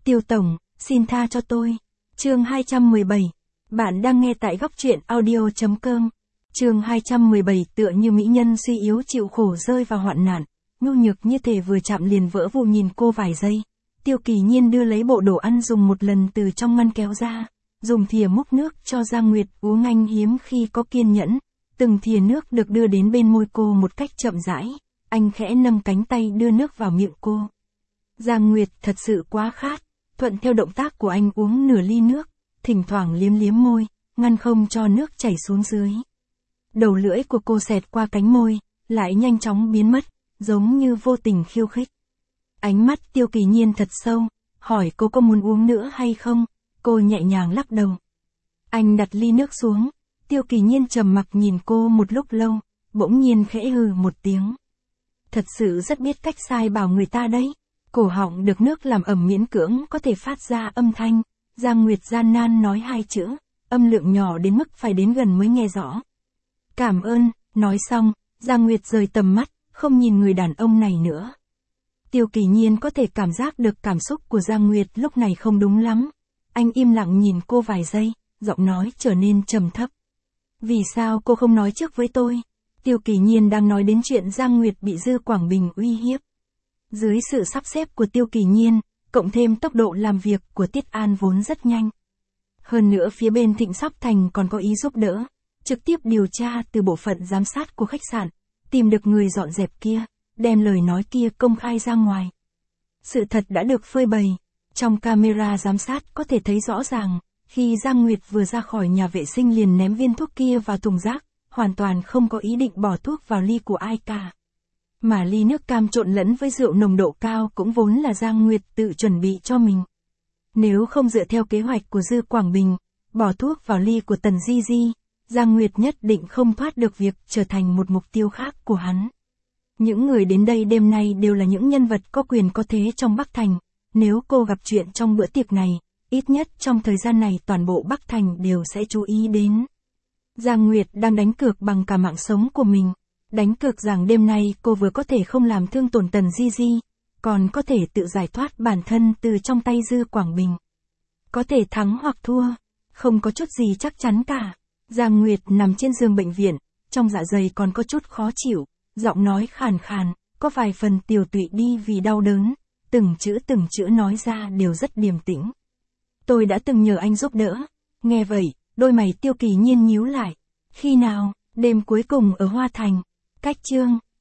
Tiêu Tổng, xin tha cho tôi. Chương 217. Bạn đang nghe tại góc truyện audio.com. Chương 217 tựa như mỹ nhân suy yếu chịu khổ rơi vào hoạn nạn, nhu nhược như thể vừa chạm liền vỡ vụn nhìn cô vài giây. Tiêu Kỳ Nhiên đưa lấy bộ đồ ăn dùng một lần từ trong ngăn kéo ra, dùng thìa múc nước cho Giang Nguyệt uống anh hiếm khi có kiên nhẫn. Từng thìa nước được đưa đến bên môi cô một cách chậm rãi, anh khẽ nâng cánh tay đưa nước vào miệng cô. Giang Nguyệt thật sự quá khát, thuận theo động tác của anh uống nửa ly nước, thỉnh thoảng liếm liếm môi, ngăn không cho nước chảy xuống dưới. Đầu lưỡi của cô xẹt qua cánh môi, lại nhanh chóng biến mất, giống như vô tình khiêu khích. Ánh mắt Tiêu Kỳ Nhiên thật sâu, hỏi cô có muốn uống nữa hay không, cô nhẹ nhàng lắc đầu. Anh đặt ly nước xuống, Tiêu Kỳ Nhiên trầm mặc nhìn cô một lúc lâu, bỗng nhiên khẽ hừ một tiếng. Thật sự rất biết cách sai bảo người ta đấy. Cổ họng được nước làm ẩm miễn cưỡng có thể phát ra âm thanh, Giang Nguyệt gian nan nói hai chữ, âm lượng nhỏ đến mức phải đến gần mới nghe rõ. Cảm ơn, nói xong, Giang Nguyệt rời tầm mắt, không nhìn người đàn ông này nữa. Tiêu Kỳ Nhiên có thể cảm giác được cảm xúc của Giang Nguyệt lúc này không đúng lắm. Anh im lặng nhìn cô vài giây, giọng nói trở nên trầm thấp. Vì sao cô không nói trước với tôi? Tiêu Kỳ Nhiên đang nói đến chuyện Giang Nguyệt bị Dư Quảng Bình uy hiếp. Dưới sự sắp xếp của Tiêu Kỳ Nhiên, cộng thêm tốc độ làm việc của Tiết An vốn rất nhanh. Hơn nữa phía bên Thịnh Sóc Thành còn có ý giúp đỡ, trực tiếp điều tra từ bộ phận giám sát của khách sạn, tìm được người dọn dẹp kia, đem lời nói kia công khai ra ngoài. Sự thật đã được phơi bày, trong camera giám sát có thể thấy rõ ràng, khi Giang Nguyệt vừa ra khỏi nhà vệ sinh liền ném viên thuốc kia vào thùng rác, hoàn toàn không có ý định bỏ thuốc vào ly của ai cả. Mà ly nước cam trộn lẫn với rượu nồng độ cao cũng vốn là Giang Nguyệt tự chuẩn bị cho mình. Nếu không dựa theo kế hoạch của Dư Quảng Bình, bỏ thuốc vào ly của Tần Di Di, Giang Nguyệt nhất định không thoát được việc trở thành một mục tiêu khác của hắn. Những người đến đây đêm nay đều là những nhân vật có quyền có thế trong Bắc Thành, nếu cô gặp chuyện trong bữa tiệc này, ít nhất trong thời gian này toàn bộ Bắc Thành đều sẽ chú ý đến. Giang Nguyệt đang đánh cược bằng cả mạng sống của mình. Đánh cược rằng đêm nay cô vừa có thể không làm thương tổn Tần Di Di, còn có thể tự giải thoát bản thân từ trong tay Dư Quảng Bình. Có thể thắng hoặc thua, không có chút gì chắc chắn cả. Giang Nguyệt nằm trên giường bệnh viện, trong dạ dày còn có chút khó chịu, giọng nói khàn khàn, có vài phần tiều tụy đi vì đau đớn, từng chữ nói ra đều rất điềm tĩnh. Tôi đã từng nhờ anh giúp đỡ. Nghe vậy, đôi mày Tiêu Kỳ Nhiên nhíu lại. Khi nào? Đêm cuối cùng ở Hoa Thành. Cách chương